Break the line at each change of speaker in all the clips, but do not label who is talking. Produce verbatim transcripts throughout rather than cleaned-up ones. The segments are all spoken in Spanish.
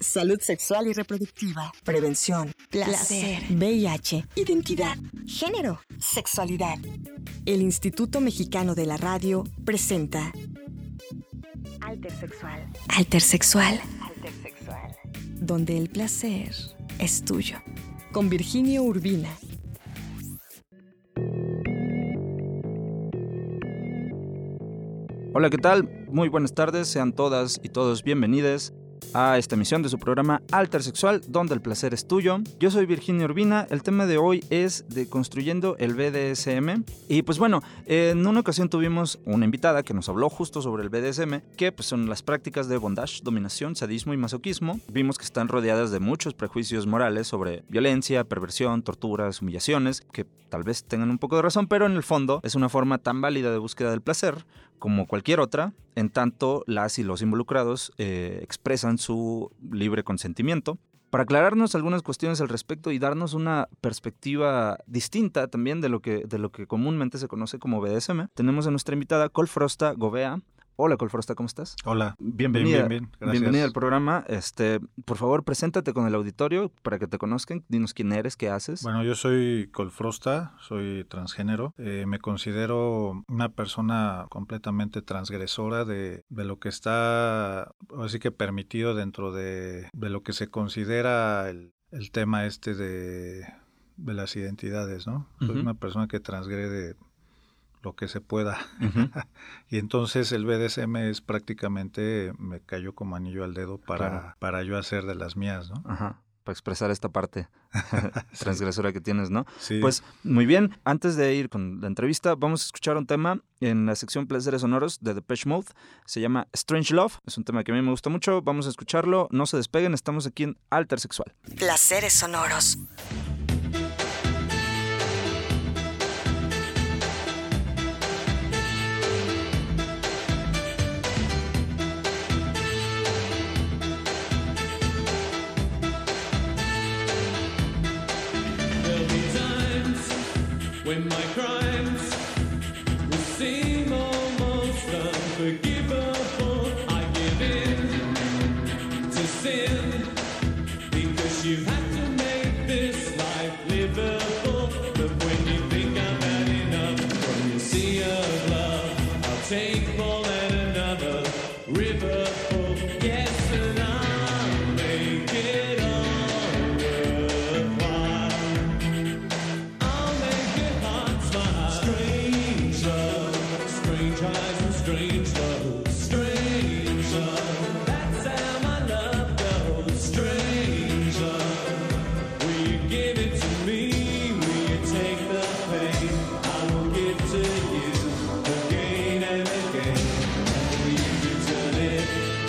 salud sexual y reproductiva, prevención, placer,
placer,
V I H, identidad,
género,
sexualidad. El Instituto Mexicano de la Radio presenta
Altersexual.
Altersexual,
Altersexual.
donde el placer es tuyo. Con Virginio Urbina.
Hola, ¿qué tal? Muy buenas tardes, sean todas y todos bienvenidos a esta emisión de su programa Altersexual, donde el placer es tuyo. Yo soy Virginio Urbina, el tema de hoy es de construyendo el B D S M. Y pues bueno, en una ocasión tuvimos una invitada que nos habló justo sobre el B D S M, que pues son las prácticas de bondage, dominación, sadismo y masoquismo. Vimos que están rodeadas de muchos prejuicios morales sobre violencia, perversión, torturas, humillaciones, que tal vez tengan un poco de razón, pero en el fondo es una forma tan válida de búsqueda del placer como cualquier otra, en tanto las y los involucrados eh, expresan su libre consentimiento. Para aclararnos algunas cuestiones al respecto y darnos una perspectiva distinta también de lo que, de lo que comúnmente se conoce como B D S M, tenemos a nuestra invitada Col Frosta Gobea. Hola, Col Frosta, ¿cómo estás?
Hola.
Bienvenida,
bien, bien, bien. Gracias.
Bienvenida al programa. Este, por favor, preséntate con el auditorio para que te conozcan. Dinos quién eres, qué haces.
Bueno, yo soy Col Frosta, soy transgénero. Eh, me considero una persona completamente transgresora de, de lo que está, así que permitido dentro de, de lo que se considera el, el tema este de, de las identidades, ¿no? Uh-huh. Soy una persona que transgrede lo que se pueda. Uh-huh. Y entonces el B D S M es prácticamente, me cayó como anillo al dedo para, claro. para yo hacer de las mías, ¿no?
Ajá. Para expresar esta parte transgresora sí. que tienes, ¿no?
Sí.
Pues muy bien, antes de ir con la entrevista, vamos a escuchar un tema en la sección Placeres Sonoros de Depeche Mode. Se llama Strange Love, es un tema que a mí me gusta mucho, vamos a escucharlo, no se despeguen, estamos aquí en Altersexual.
Placeres Sonoros.
When my crimes will seem almost unforgivable, I give in to sin, because you have to make this life livable. But when you think I've had enough from your sea of love, I'll take all at another river full. Yes, and I'll make it all worthwhile. I'll make it hot smile. Strange love, strange highs and strange lows. Strange love, that's how my love goes. Strange love, will you give it to me? Will you take the pain? I will give to you again and again. And will you return it?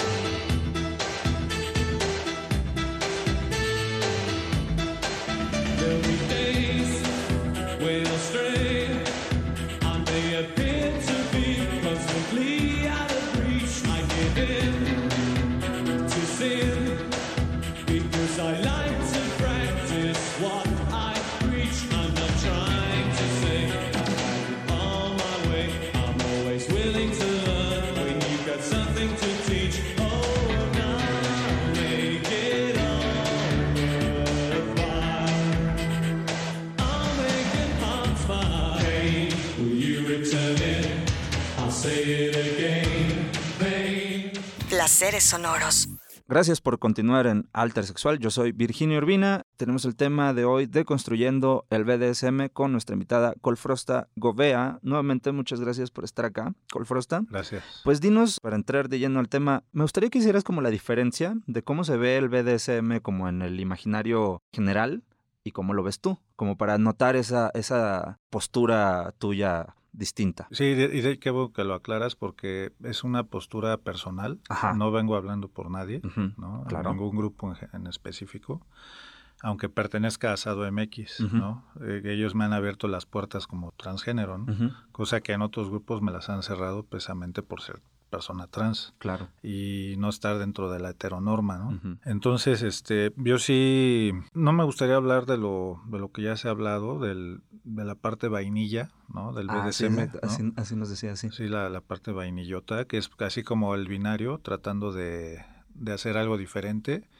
There'll be days when I'll stray. I may appear to be constantly out of reach. I give in to sin, because I like to practice what I preach. I'm not trying to say I'm on my way. I'm always willing to learn when you've got something to teach. Oh, and I'll make it all worthwhile. I'll make it hot smile. Hey, will you return it? I'll say it again. Pain.
Placeres Sonoros.
Gracias por continuar en Altersexual. Yo soy Virginio Urbina. Tenemos el tema de hoy de construyendo el B D S M con nuestra invitada Col Frosta Gobea. Nuevamente, muchas gracias por estar acá, Col Frosta.
Gracias.
Pues dinos, para entrar de lleno al tema, me gustaría que hicieras como la diferencia de cómo se ve el B D S M como en el imaginario general y cómo lo ves tú, como para notar esa, esa postura tuya distinta.
Sí, y de, qué bueno que lo aclaras porque es una postura personal.
Ajá.
No vengo hablando por nadie,
uh-huh.
¿no?
Claro.
Ningún grupo en, en específico, aunque pertenezca a Asado M X, uh-huh. ¿no? Eh, ellos me han abierto las puertas como transgénero, ¿no? Uh-huh. Cosa que en otros grupos me las han cerrado precisamente por ser persona trans.
Claro.
Y no estar dentro de la heteronorma, ¿no?
Uh-huh.
Entonces, este, yo sí, no me gustaría hablar de lo, de lo que ya se ha hablado, del, de la parte vainilla, ¿no? Del
ah,
B D S M.
Sí,
¿no?
así, así nos decía, sí.
Sí, la, la parte vainillota, que es casi como el binario, tratando de, de hacer algo diferente,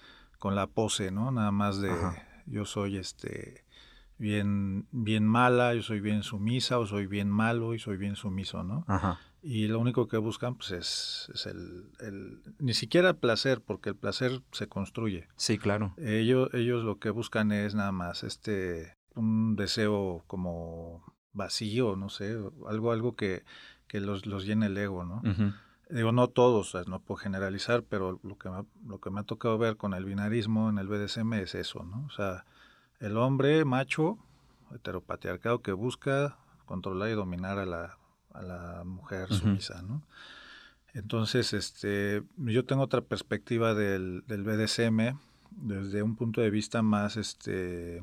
con la pose, ¿no? Nada más de
Ajá.
yo soy este bien bien mala, yo soy bien sumisa o soy bien malo y soy bien sumiso, ¿no?
Ajá.
Y lo único que buscan pues es, es el, el ni siquiera el placer, porque el placer se construye.
Sí, claro.
Ellos ellos lo que buscan es nada más este un deseo como vacío, no sé, algo algo que que los los llene el ego, ¿no?
Uh-huh.
Digo, no todos, no puedo generalizar, pero lo que, me, lo que me ha tocado ver con el binarismo en el B D S M es eso, ¿no? O sea, el hombre macho, heteropatriarcado, que busca controlar y dominar a la, a la mujer
Uh-huh.
sumisa, ¿no? Entonces, este, yo tengo otra perspectiva del, del B D S M desde un punto de vista más, este,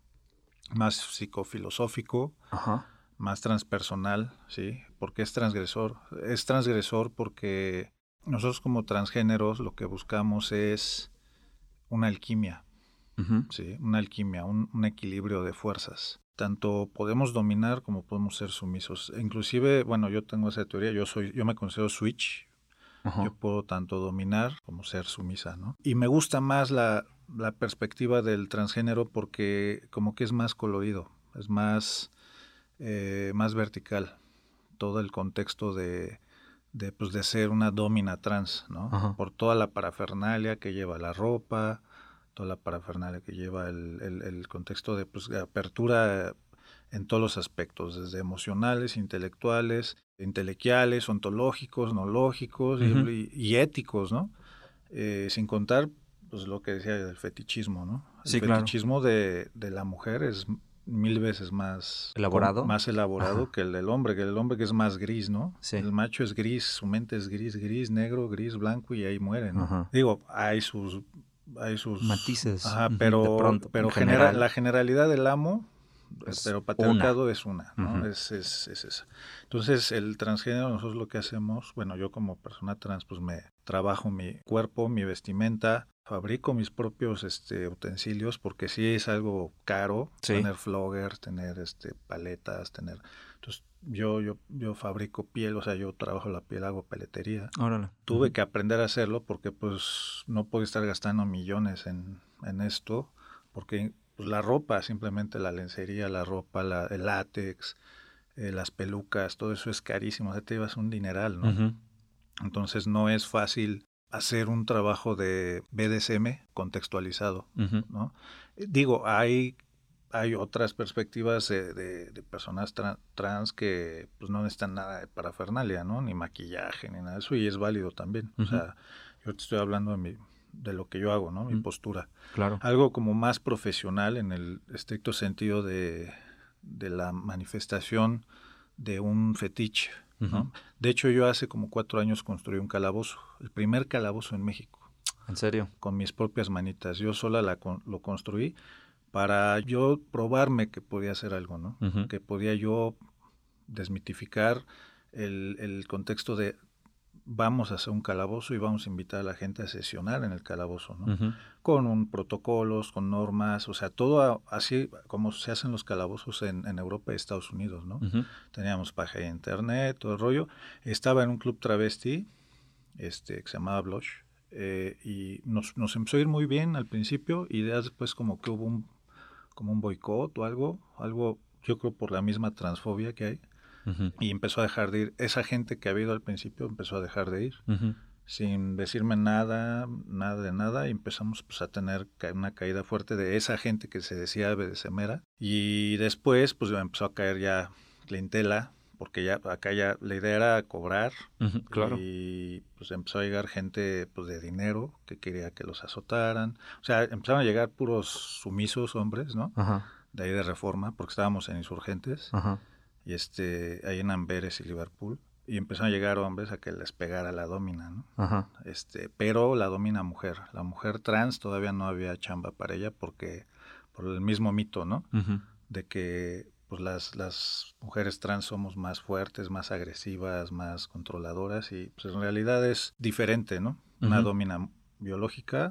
más psicofilosófico,
Ajá.
más transpersonal, ¿sí? Porque es transgresor. Es transgresor porque nosotros como transgéneros lo que buscamos es una alquimia,
Uh-huh.
¿sí? Una alquimia, un, un equilibrio de fuerzas. Tanto podemos dominar como podemos ser sumisos. Inclusive, bueno, yo tengo esa teoría, yo soy, yo me considero switch.
Uh-huh.
Yo puedo tanto dominar como ser sumisa, ¿no? Y me gusta más la, la perspectiva del transgénero porque como que es más colorido, es más... Eh, más vertical, todo el contexto de, de, pues, de ser una domina trans, ¿no?
Ajá.
Por toda la parafernalia que lleva la ropa, toda la parafernalia que lleva el, el, el contexto de, pues, de apertura en todos los aspectos, desde emocionales, intelectuales, intelequiales, ontológicos, noológicos
Uh-huh.
y, y éticos, ¿no? Eh, sin contar, pues, lo que decía del fetichismo, ¿no? El
Sí, claro.
fetichismo de, de la mujer es mil veces más
¿Elaborado?
con, más elaborado
Ajá.
que el del hombre, que el hombre que es más gris, ¿no?
Sí.
El macho es gris, su mente es gris, gris, negro, gris, blanco y ahí muere, ¿no?
Ajá.
Digo, hay sus hay sus
Matices,
ajá,
ujú,
pero
de pronto,
pero
en
genera,
general.
la generalidad del amo,
Es
pero patriarcado
una.
es una, ¿no?
Ujú.
Es, es, es esa. Entonces, el transgénero, nosotros lo que hacemos, bueno, yo como persona trans, pues me trabajo mi cuerpo, mi vestimenta, fabrico mis propios este, utensilios, porque sí es algo caro,
Sí.
tener floggers, tener este, paletas, tener... Entonces, yo, yo, yo fabrico piel, o sea, yo trabajo la piel, hago peletería.
Órale.
Tuve
Ujú.
que aprender a hacerlo porque pues no puedo estar gastando millones en, en esto, porque pues, la ropa, simplemente la lencería, la ropa, la, el látex, eh, las pelucas, todo eso es carísimo, o sea, te llevas un dineral, ¿no?
Ujú.
Entonces no es fácil hacer un trabajo de B D S M contextualizado,
Ujú.
¿no? Eh, Digo, hay, hay otras perspectivas de, de, de personas tra- trans que pues no necesitan nada de parafernalia, ¿no? Ni maquillaje, ni nada de eso, y es válido también.
Ujú.
O sea, yo te estoy hablando de, mi, de lo que yo hago, ¿no? Mi
Mm.
postura.
Claro.
Algo como más profesional en el estricto sentido de, de la manifestación de un fetiche, ¿no?
Ujú.
De hecho, yo hace como cuatro años construí un calabozo, el primer calabozo en México,
¿En serio?
con mis propias manitas. Yo sola la, con- lo construí para yo probarme que podía hacer algo, ¿no?
Ujú.
Que podía yo desmitificar el, el contexto de vamos a hacer un calabozo y vamos a invitar a la gente a sesionar en el calabozo, ¿no?
Ujú.
Con un protocolos, con normas, o sea, todo a- así como se hacen los calabozos en, en Europa y Estados Unidos, ¿no?
Ujú.
Teníamos página de internet, todo el rollo. Estaba en un club travesti, este, que se llamaba Blush, eh, y nos, nos empezó a ir muy bien al principio, y ya después como que hubo un, como un boicot o algo, algo, yo creo por la misma transfobia que hay,
Ujú.
y empezó a dejar de ir. Esa gente que había ido al principio empezó a dejar de ir,
Ujú.
sin decirme nada, nada de nada, y empezamos pues a tener ca- una caída fuerte de esa gente que se decía bedesemera, y después pues empezó a caer ya clientela, porque ya acá ya la idea era cobrar,
Ujú. Claro.
y pues empezó a llegar gente pues de dinero que quería que los azotaran, o sea, empezaron a llegar puros sumisos hombres, ¿no?
Ajá.
De ahí de Reforma, porque estábamos en Insurgentes,
Ajá.
y este, ahí en Amberes y Liverpool, y empezaron a llegar hombres a que les pegara la domina, ¿no?
Ajá.
Este, pero la domina mujer, la mujer trans todavía no había chamba para ella porque, por el mismo mito, ¿no?
Ujú.
De que pues las, las mujeres trans somos más fuertes, más agresivas, más controladoras, y pues en realidad es diferente, ¿no? Una
Ujú.
domina biológica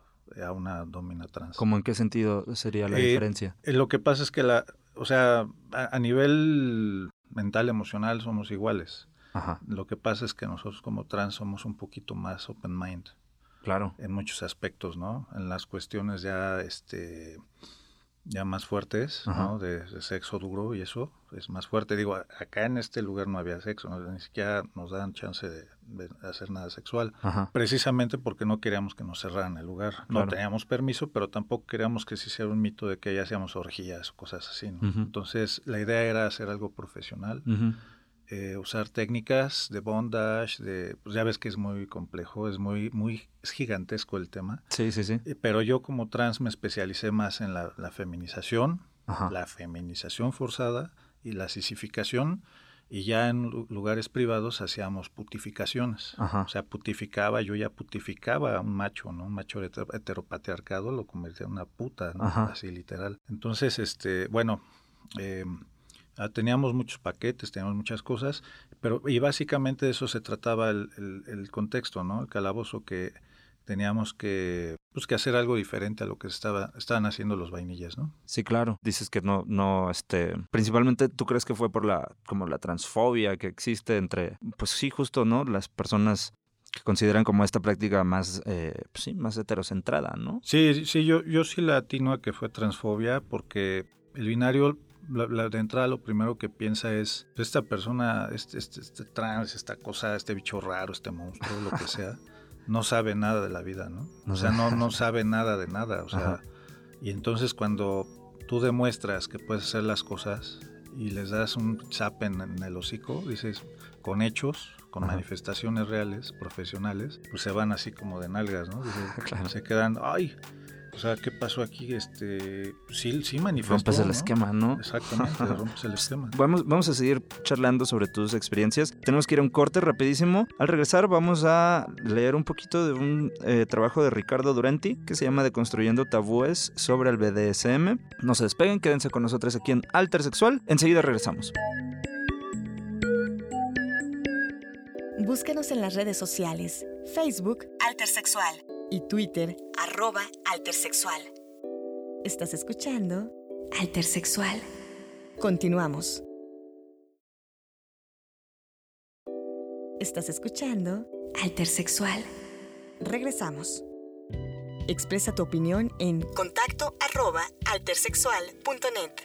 a una domina trans.
¿Cómo en qué sentido sería la
Eh,
diferencia?
eh, Lo que pasa es que la, o sea, a, a nivel mental, emocional somos iguales.
Ajá.
Lo que pasa es que nosotros como trans somos un poquito más open mind.
Claro.
En muchos aspectos, ¿no? En las cuestiones ya, este, ya más fuertes,
Ajá.
¿no? De, de sexo duro y eso es más fuerte. Digo, acá en este lugar no había sexo, ¿no? Ni siquiera nos dan chance de, de hacer nada sexual.
Ajá.
Precisamente porque no queríamos que nos cerraran el lugar. No
Claro.
teníamos permiso, pero tampoco queríamos que se hiciera un mito de que ya hacíamos orgías o cosas así, ¿no?
Ujú.
Entonces, la idea era hacer algo profesional.
Ujú.
Eh, usar técnicas de bondage, de, pues ya ves que es muy complejo, es muy, muy es gigantesco el tema.
Sí, sí, sí.
Eh, pero yo como trans me especialicé más en la, la feminización,
Ajá.
la feminización forzada y la sisificación, y ya en lu- lugares privados hacíamos putificaciones.
Ajá.
O sea, putificaba, yo ya putificaba a un macho, ¿no? Un macho heter- heteropatriarcado lo convertía en una puta, ¿no?
Ajá.
Así literal. Entonces, este, bueno, eh, Ah, teníamos muchos paquetes, teníamos muchas cosas, pero y básicamente de eso se trataba el, el, el contexto, ¿no? El calabozo, que teníamos que, pues, que hacer algo diferente a lo que estaba, estaban haciendo los vainillas, ¿no?
Sí, claro. Dices que no, no, este, principalmente tú crees que fue por la, como la transfobia que existe entre, pues sí, justo, ¿no? Las personas que consideran como esta práctica más, eh, pues sí, más heterocentrada, ¿no?
Sí, sí, yo, yo sí la atino a que fue transfobia, porque el binario, la, la, de entrada, lo primero que piensa es, esta persona, este, este, este trans, esta cosa, este bicho raro, este monstruo, lo que sea, no sabe nada de la vida, ¿no? O sea, no, no sabe nada de nada, o sea,
Ajá.
y entonces cuando tú demuestras que puedes hacer las cosas y les das un zap en, en el hocico, dices, con hechos, con
Ajá.
manifestaciones reales, profesionales, pues se van así como de nalgas, ¿no? Dices,
Claro.
se quedan, ay, o sea, ¿qué pasó aquí? Este, sí, sí manifestó,
Rompes el
¿no?
esquema, ¿no?
Exactamente, rompes el esquema.
Vamos, vamos a seguir charlando sobre tus experiencias. Tenemos que ir a un corte rapidísimo. Al regresar vamos a leer un poquito de un eh, trabajo de Ricardo Duranti que se llama Deconstruyendo tabúes sobre el B D S M. No se despeguen, quédense con nosotros aquí en Altersexual. Enseguida regresamos.
Búscanos en las redes sociales, Facebook, Altersexual, y Twitter, arroba Altersexual. ¿Estás escuchando?
Altersexual.
Continuamos. ¿Estás escuchando?
Altersexual.
Regresamos. Expresa tu opinión en contacto arroba altersexual punto net.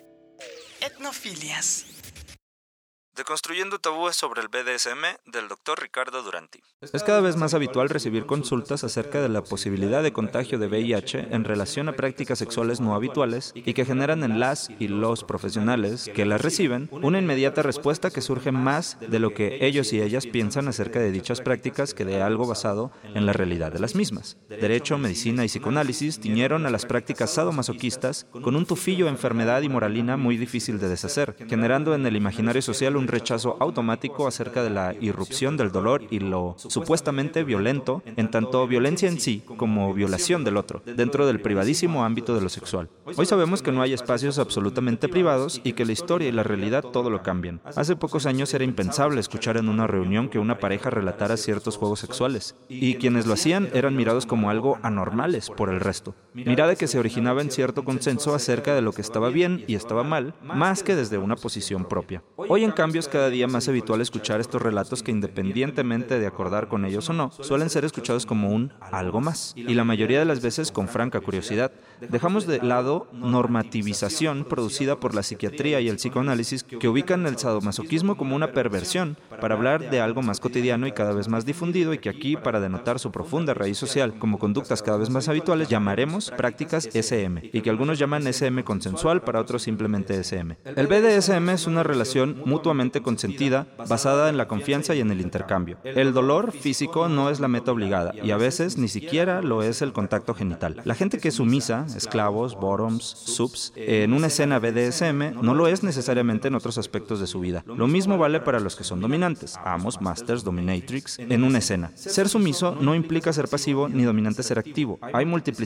Etnofilias.
Deconstruyendo tabúes sobre el B D S M del doctor Ricardo Duranti. Es cada vez más habitual recibir consultas acerca de la posibilidad de contagio de V I H en relación a prácticas sexuales no habituales y que generan en las y los profesionales que las reciben una inmediata respuesta que surge más de lo que ellos y ellas piensan acerca de dichas prácticas que de algo basado en la realidad de las mismas. Derecho, medicina y psicoanálisis tiñeron a las prácticas sadomasoquistas con un tufillo de enfermedad y moralina muy difícil de deshacer, generando en el imaginario social un rechazo automático acerca de la irrupción del dolor y lo supuestamente violento, en tanto violencia en sí como violación del otro, dentro del privadísimo ámbito de lo sexual. Hoy sabemos que no hay espacios absolutamente privados y que la historia y la realidad todo lo cambian. Hace pocos años era impensable escuchar en una reunión que una pareja relatara ciertos juegos sexuales, y quienes lo hacían eran mirados como algo anormales por el resto. Mirada que se originaba en cierto consenso acerca de lo que estaba bien y estaba mal, más que desde una posición propia. Hoy, en cambio, es cada día más habitual escuchar estos relatos que, independientemente de acordar con ellos o no, suelen ser escuchados como un algo más, y la mayoría de las veces con franca curiosidad. Dejamos de lado normativización producida por la psiquiatría y el psicoanálisis que ubican el sadomasoquismo como una perversión para hablar de algo más cotidiano y cada vez más difundido, y que aquí, para denotar su profunda raíz social como conductas cada vez más habituales, llamaremos prácticas S M, y que algunos llaman S M consensual, para otros simplemente S M. El B D S M es una relación mutuamente consentida, basada en la confianza y en el intercambio. El dolor físico no es la meta obligada, y a veces ni siquiera lo es el contacto genital. La gente que es sumisa, esclavos, bottoms, subs, en una escena B D S M, no lo es necesariamente en otros aspectos de su vida. Lo mismo vale para los que son dominantes, amos, masters, dominatrix, en una escena. Ser sumiso no implica ser pasivo ni dominante ser activo. Hay multiplicidad de combinaciones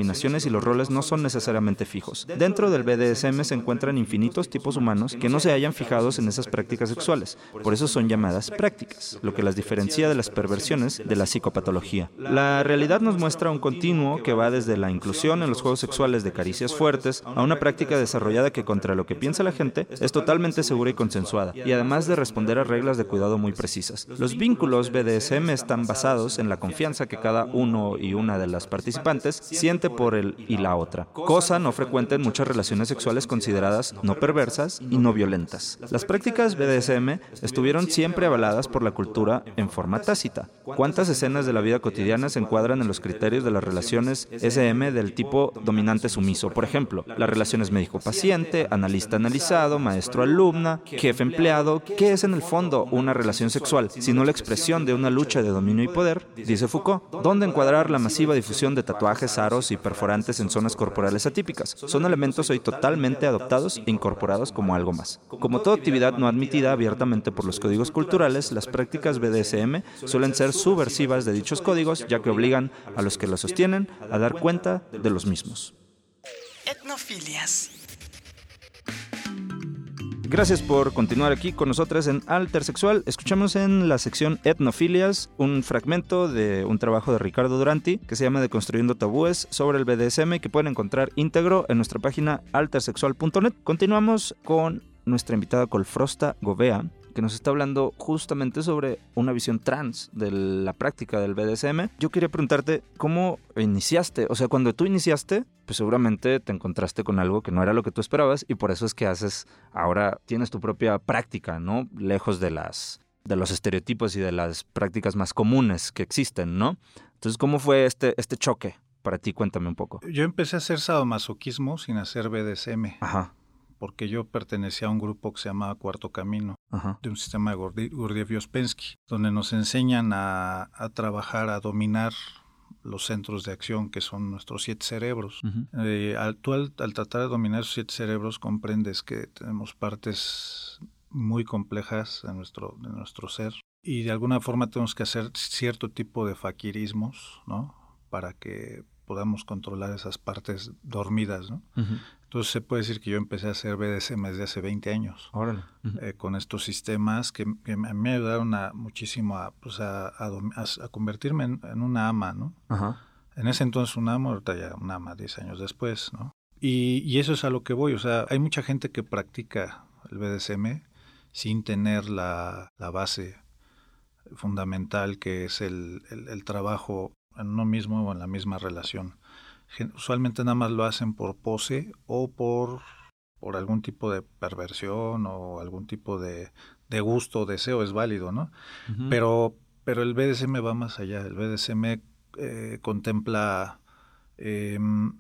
combinaciones y los roles no son necesariamente fijos. Dentro del B D S M se encuentran infinitos tipos humanos que no se hayan fijados en esas prácticas sexuales. Por eso son llamadas prácticas, lo que las diferencia de las perversiones de la psicopatología. La realidad nos muestra un continuo que va desde la inclusión en los juegos sexuales de caricias fuertes a una práctica desarrollada que, contra lo que piensa la gente, es totalmente segura y consensuada, y además de responder a reglas de cuidado muy precisas. Los vínculos B D S M están basados en la confianza que cada uno y una de las participantes siente por el y la otra, cosa no frecuente en muchas relaciones sexuales consideradas no perversas y no violentas. Las prácticas B D S M estuvieron siempre avaladas por la cultura en forma tácita. ¿Cuántas escenas de la vida cotidiana se encuadran en los criterios de las relaciones S M del tipo dominante-sumiso? Por ejemplo, las relaciones médico-paciente, analista-analizado, maestro-alumna, jefe-empleado. ¿Qué es en el fondo una relación sexual, sino la expresión de una lucha de dominio y poder? Dice Foucault. ¿Dónde encuadrar la masiva difusión de tatuajes, aros y perforantes en zonas corporales atípicas? Son elementos hoy totalmente adoptados e incorporados como algo más. Como toda actividad no admitida abiertamente por los códigos culturales, las prácticas B D S M suelen ser subversivas de dichos códigos, ya que obligan a los que los sostienen a dar cuenta de los mismos.
Etnofilias.
Gracias por continuar aquí con nosotros en Altersexual. Escuchamos en la sección Etnofilias un fragmento de un trabajo de Ricardo Duranti que se llama Deconstruyendo Tabúes sobre el B D S M, que pueden encontrar íntegro en nuestra página altersexual punto net. Continuamos con nuestra invitada Colfrosta Gobea, que nos está hablando justamente sobre una visión trans de la práctica del B D S M. Yo quería preguntarte, ¿cómo iniciaste? O sea, cuando tú iniciaste, pues seguramente te encontraste con algo que no era lo que tú esperabas, y por eso es que haces, ahora tienes tu propia práctica, ¿no? Lejos de las de los estereotipos y de las prácticas más comunes que existen, ¿no? Entonces, ¿cómo fue este, este choque para ti? Cuéntame un poco.
Yo empecé a hacer sadomasoquismo sin hacer B D S M.
Ajá.
Porque yo pertenecía a un grupo que se llamaba Cuarto Camino,
Ajá.
de un sistema de Gurdjieff-Ouspensky, donde nos enseñan a, a trabajar, a dominar los centros de acción, que son nuestros siete cerebros.
Uh-huh.
Eh, al, tú al, al tratar de dominar esos siete cerebros comprendes que tenemos partes muy complejas de nuestro, de nuestro ser, y de alguna forma tenemos que hacer cierto tipo de faquirismos, ¿no? Para que podamos controlar esas partes dormidas, ¿no? Uh-huh. Entonces se puede decir que yo empecé a hacer B D S M desde hace veinte años.
Órale. Uh-huh.
eh, con estos sistemas que, que a mí me ayudaron a, muchísimo a, pues a, a, a convertirme en, en una ama, ¿no? Uh-huh. En ese entonces una ama, ahorita ya una ama diez años después, ¿no? Y, y eso es a lo que voy. O sea, hay mucha gente que practica el B D S M sin tener la, la base fundamental, que es el, el, el trabajo en uno mismo o en la misma relación. Usualmente nada más lo hacen por pose o por, por algún tipo de perversión o algún tipo de, de gusto o deseo, es válido, ¿no? Uh-huh. Pero, pero el B D S M va más allá. El B D S M eh, contempla eh,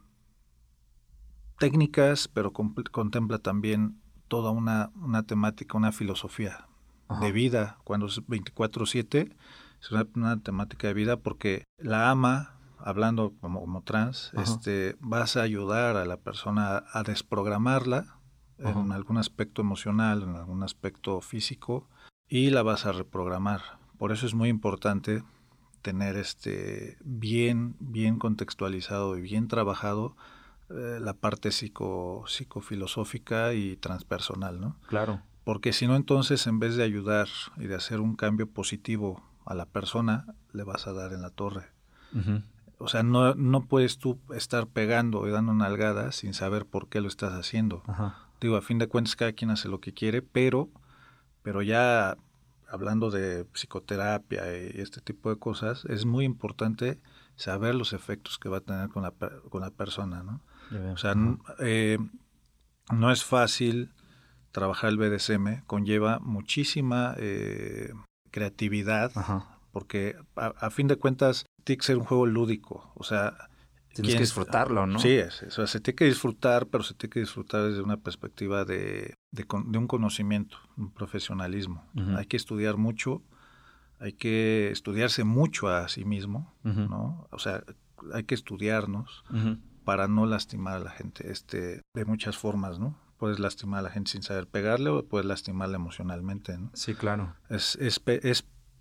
técnicas, pero comp- contempla también toda una, una temática, una filosofía uh-huh. de vida. Cuando es veinticuatro siete, es una, una temática de vida, porque la ama, hablando como, como trans, uh-huh. este, vas a ayudar a la persona a, a desprogramarla uh-huh. en algún aspecto emocional, en algún aspecto físico, y la vas a reprogramar. Por eso es muy importante tener este bien, bien contextualizado y bien trabajado eh, la parte psico, psicofilosófica y transpersonal, ¿no?
Claro.
Porque si no, entonces, en vez de ayudar y de hacer un cambio positivo a la persona, le vas a dar en la torre. Uh-huh. O sea, no, no puedes tú estar pegando y dando nalgadas sin saber por qué lo estás haciendo. Ajá. Digo, a fin de cuentas, cada quien hace lo que quiere, pero, pero ya hablando de psicoterapia y este tipo de cosas, es muy importante saber los efectos que va a tener con la, con la persona, ¿no? O sea, n- eh, no es fácil trabajar el B D S M, conlleva muchísima eh, creatividad, Ajá. porque a, a fin de cuentas tiene que ser un juego lúdico, o sea...
Tienes que disfrutarlo, ¿no?
Sí, es, o sea, se tiene que disfrutar, pero se tiene que disfrutar desde una perspectiva de, de, de un conocimiento, un profesionalismo. Uh-huh. Hay que estudiar mucho, hay que estudiarse mucho a sí mismo, uh-huh. ¿no? O sea, hay que estudiarnos uh-huh. para no lastimar a la gente, este, de muchas formas, ¿no? Puedes lastimar a la gente sin saber pegarle o puedes lastimarla emocionalmente, ¿no?
Sí, claro.
Es, es, es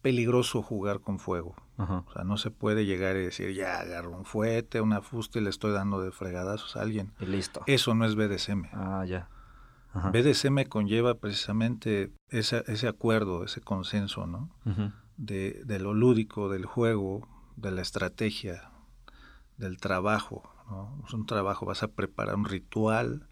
peligroso jugar con fuego.
Ajá.
O sea, no se puede llegar y decir, ya agarro un fuete, una fusta y le estoy dando de fregadazos a alguien.
Y listo.
Eso no es B D S M.
Ah, ya. Ajá.
B D S M conlleva precisamente ese, ese acuerdo, ese consenso, ¿no?
Uh-huh.
De, de lo lúdico, del juego, de la estrategia, del trabajo, ¿no? Es un trabajo, vas a preparar un ritual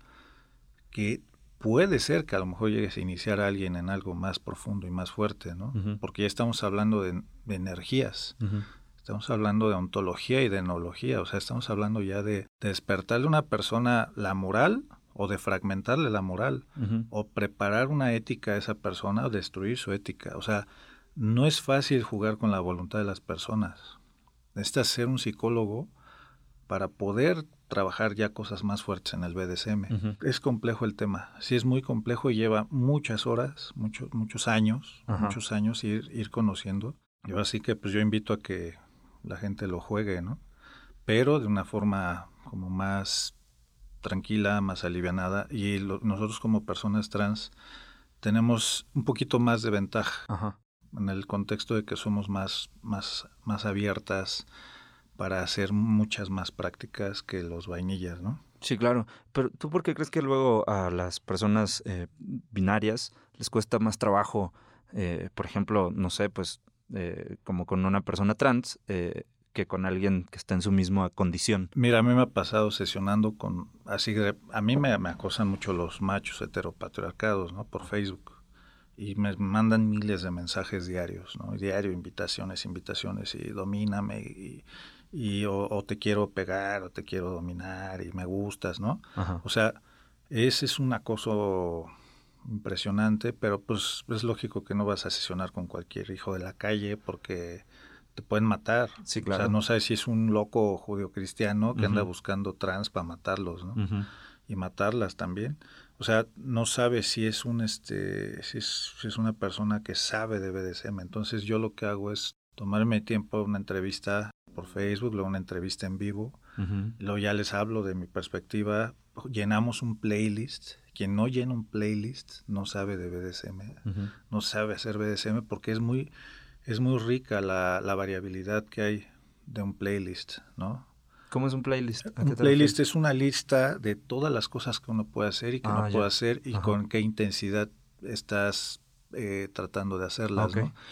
que puede ser que a lo mejor llegues a iniciar a alguien en algo más profundo y más fuerte, ¿no?
Uh-huh.
Porque ya estamos hablando de, de energías,
Uh-huh.
estamos hablando de ontología y de enología, o sea, estamos hablando ya de, de despertarle a una persona la moral o de fragmentarle la moral,
Uh-huh.
o preparar una ética a esa persona o destruir su ética. O sea, no es fácil jugar con la voluntad de las personas. Necesitas ser un psicólogo para poder trabajar ya cosas más fuertes en el B D S M.
Uh-huh.
Es complejo el tema, sí es muy complejo y lleva muchas horas, muchos muchos años,
Ajá.
muchos años ir, ir conociendo. Y así que pues yo invito a que la gente lo juegue, ¿no? Pero de una forma como más tranquila, más alivianada, y lo, nosotros como personas trans tenemos un poquito más de ventaja.
Ajá.
En el contexto de que somos más, más, más abiertas para hacer muchas más prácticas que los vainillas, ¿no?
Sí, claro. Pero ¿tú por qué crees que luego a las personas eh, binarias les cuesta más trabajo, eh, por ejemplo, no sé, pues eh, como con una persona trans, eh, que con alguien que está en su misma condición?
Mira, a mí me ha pasado sesionando con, así de, a mí me, me acosan mucho los machos heteropatriarcados, ¿no? Por Facebook. Y me mandan miles de mensajes diarios, ¿no? Diario, invitaciones, invitaciones, y domíname, y, y o, o te quiero pegar, o te quiero dominar, y me gustas, ¿no?
Ajá.
O sea, ese es un acoso impresionante, pero pues es lógico que no vas a sesionar con cualquier hijo de la calle porque te pueden matar.
Sí, claro.
O sea, no sabes si es un loco judio-cristiano que
Uh-huh.
anda buscando trans para matarlos, ¿no?
Uh-huh.
Y matarlas también. O sea, no sabes si es un este si es, si es una persona que sabe de B D S M. Entonces yo lo que hago es tomarme tiempo, una entrevista por Facebook, luego una entrevista en vivo,
Uh-huh.
luego ya les hablo de mi perspectiva, llenamos un playlist. Quien no llena un playlist no sabe de B D S M,
Uh-huh.
no sabe hacer B D S M porque es muy es muy rica la, la variabilidad que hay de un playlist, ¿no?
¿Cómo es un playlist? ¿A qué
Un
te
playlist
refieres?
es una lista de todas las cosas que uno puede hacer y que
Ah,
no
ya.
puede hacer y
Ajá.
con qué intensidad estás eh, tratando de hacerlas,
Ok.
¿no?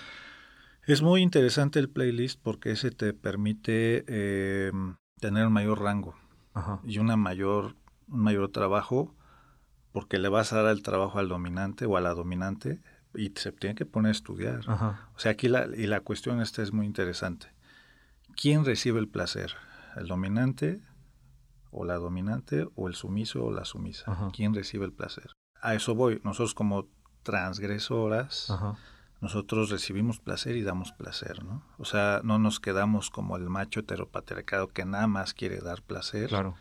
Es muy interesante el playlist porque ese te permite eh, tener un mayor rango
Ajá.
y una mayor, un mayor trabajo porque le vas a dar el trabajo al dominante o a la dominante y se tiene que poner a estudiar.
Ajá.
O sea, aquí la, y la cuestión esta es muy interesante. ¿Quién recibe el placer? ¿El dominante o la dominante o el sumiso o la sumisa?
Ajá.
¿Quién recibe el placer? A eso voy. Nosotros como transgresoras,
Ajá.
nosotros recibimos placer y damos placer, ¿no? O sea, no nos quedamos como el macho heteropatriarcado que nada más quiere dar placer.
Claro.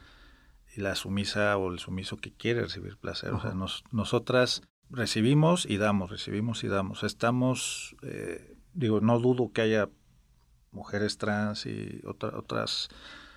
Y la sumisa o el sumiso que quiere recibir placer.
Ajá.
O sea, nos, nosotras recibimos y damos, recibimos y damos. Estamos, eh, digo, no dudo que haya mujeres trans y otra, otras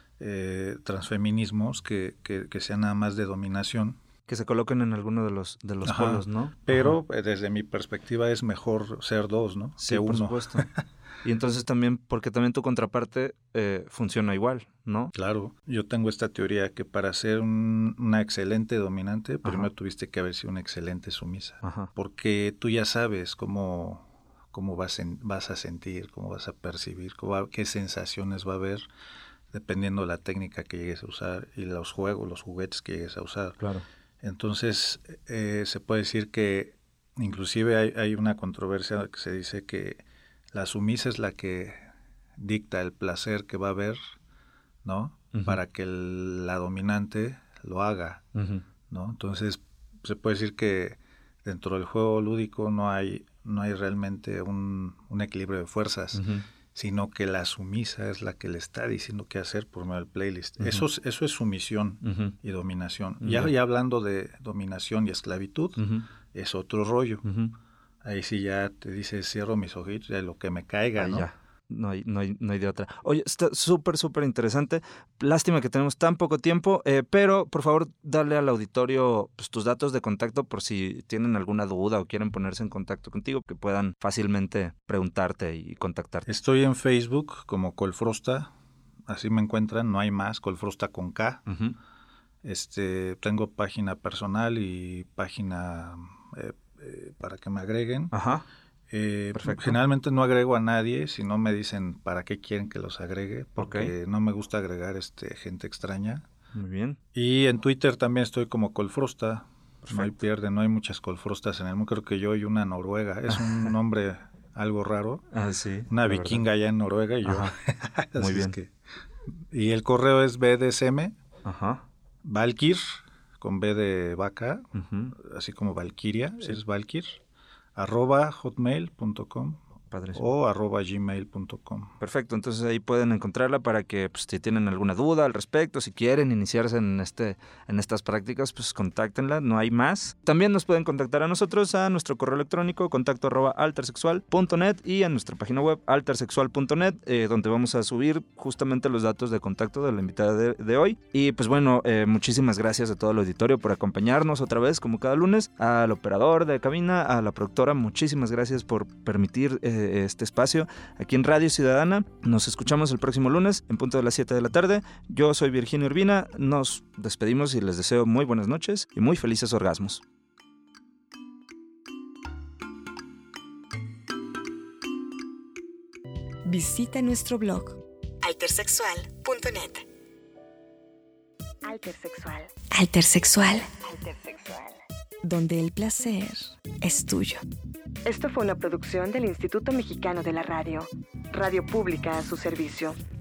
eh, transfeminismos que, que, que sean nada más de dominación.
Que se coloquen en alguno de los de los
Ajá.
polos, ¿no?
Pero
Ajá.
eh, desde mi perspectiva es mejor ser dos, ¿no?
Sí,
que
por
uno.
supuesto. Y entonces también, porque también tu contraparte eh, funciona igual, ¿no?
Claro, yo tengo esta teoría que para ser un, una excelente dominante, primero
Ajá.
tuviste que haber sido una excelente sumisa.
Ajá.
Porque tú ya sabes cómo, cómo vas, en, vas a sentir, cómo vas a percibir, cómo va, qué sensaciones va a haber, dependiendo de la técnica que llegues a usar y los juegos, los juguetes que llegues a usar.
Claro.
Entonces, eh, se puede decir que inclusive hay, hay una controversia que se dice que la sumisa es la que dicta el placer que va a haber, ¿no?
Uh-huh.
Para que el, la dominante lo haga,
Uh-huh.
¿no? Entonces, se puede decir que dentro del juego lúdico no hay, no hay realmente un, un equilibrio de fuerzas,
Uh-huh.
sino que la sumisa es la que le está diciendo qué hacer por medio del playlist.
Uh-huh.
Eso, es, eso es sumisión
Uh-huh.
y dominación.
Uh-huh.
Ya, ya hablando de dominación y esclavitud,
Uh-huh.
es otro rollo.
Uh-huh.
Ahí sí ya te dice, cierro mis ojitos, ya lo que me caiga,
Ah,
¿no?
ya. no hay, no hay, no hay de otra. Oye, está súper, súper interesante. Lástima que tenemos tan poco tiempo, eh, pero por favor, dale al auditorio pues, tus datos de contacto por si tienen alguna duda o quieren ponerse en contacto contigo, que puedan fácilmente preguntarte y contactarte.
Estoy en Facebook como Colfrosta, así me encuentran, no hay más, Colfrosta con K.
Uh-huh.
Este, tengo página personal y página eh, eh, para que me agreguen.
Ajá.
Eh,
Perfecto.
Generalmente no agrego a nadie, si no me dicen para qué quieren que los agregue, porque
Okay.
no me gusta agregar este gente extraña.
Muy bien.
Y en Twitter también estoy como Colfrosta.
Perfecto.
No hay pierde, no hay muchas Colfrostas en el mundo. Creo que yo y una noruega. Es un nombre algo raro.
Ah, sí.
Una
la
vikinga
verdad.
allá en Noruega y yo.
Ajá.
Así
Muy
es
bien.
que- Y el correo es B D S M,
Ajá.
Valkyr, con B de vaca,
Uh-huh.
así como Valkyria, es Valkyr, arroba hotmail punto com
Padrísimo.
o arroba gmail punto com.
Perfecto, entonces ahí pueden encontrarla para que pues, si tienen alguna duda al respecto, si quieren iniciarse en este en estas prácticas, pues contáctenla, no hay más. También nos pueden contactar a nosotros a nuestro correo electrónico contacto arroba altersexual punto net y a nuestra página web altersexual punto net, eh, donde vamos a subir justamente los datos de contacto de la invitada de, de hoy. Y pues bueno, eh, muchísimas gracias a todo el auditorio por acompañarnos otra vez como cada lunes, al operador de cabina, a la productora, muchísimas gracias por permitir eh, este espacio aquí en Radio Ciudadana. Nos escuchamos el próximo lunes en punto de las siete de la tarde. Yo soy Virginia Urbina, nos despedimos y les deseo muy buenas noches y muy felices orgasmos.
Visita nuestro blog altersexual punto net. Altersexual,
Altersexual.
donde el placer es tuyo.
Esto fue una producción del Instituto Mexicano de la Radio, radio pública a su servicio.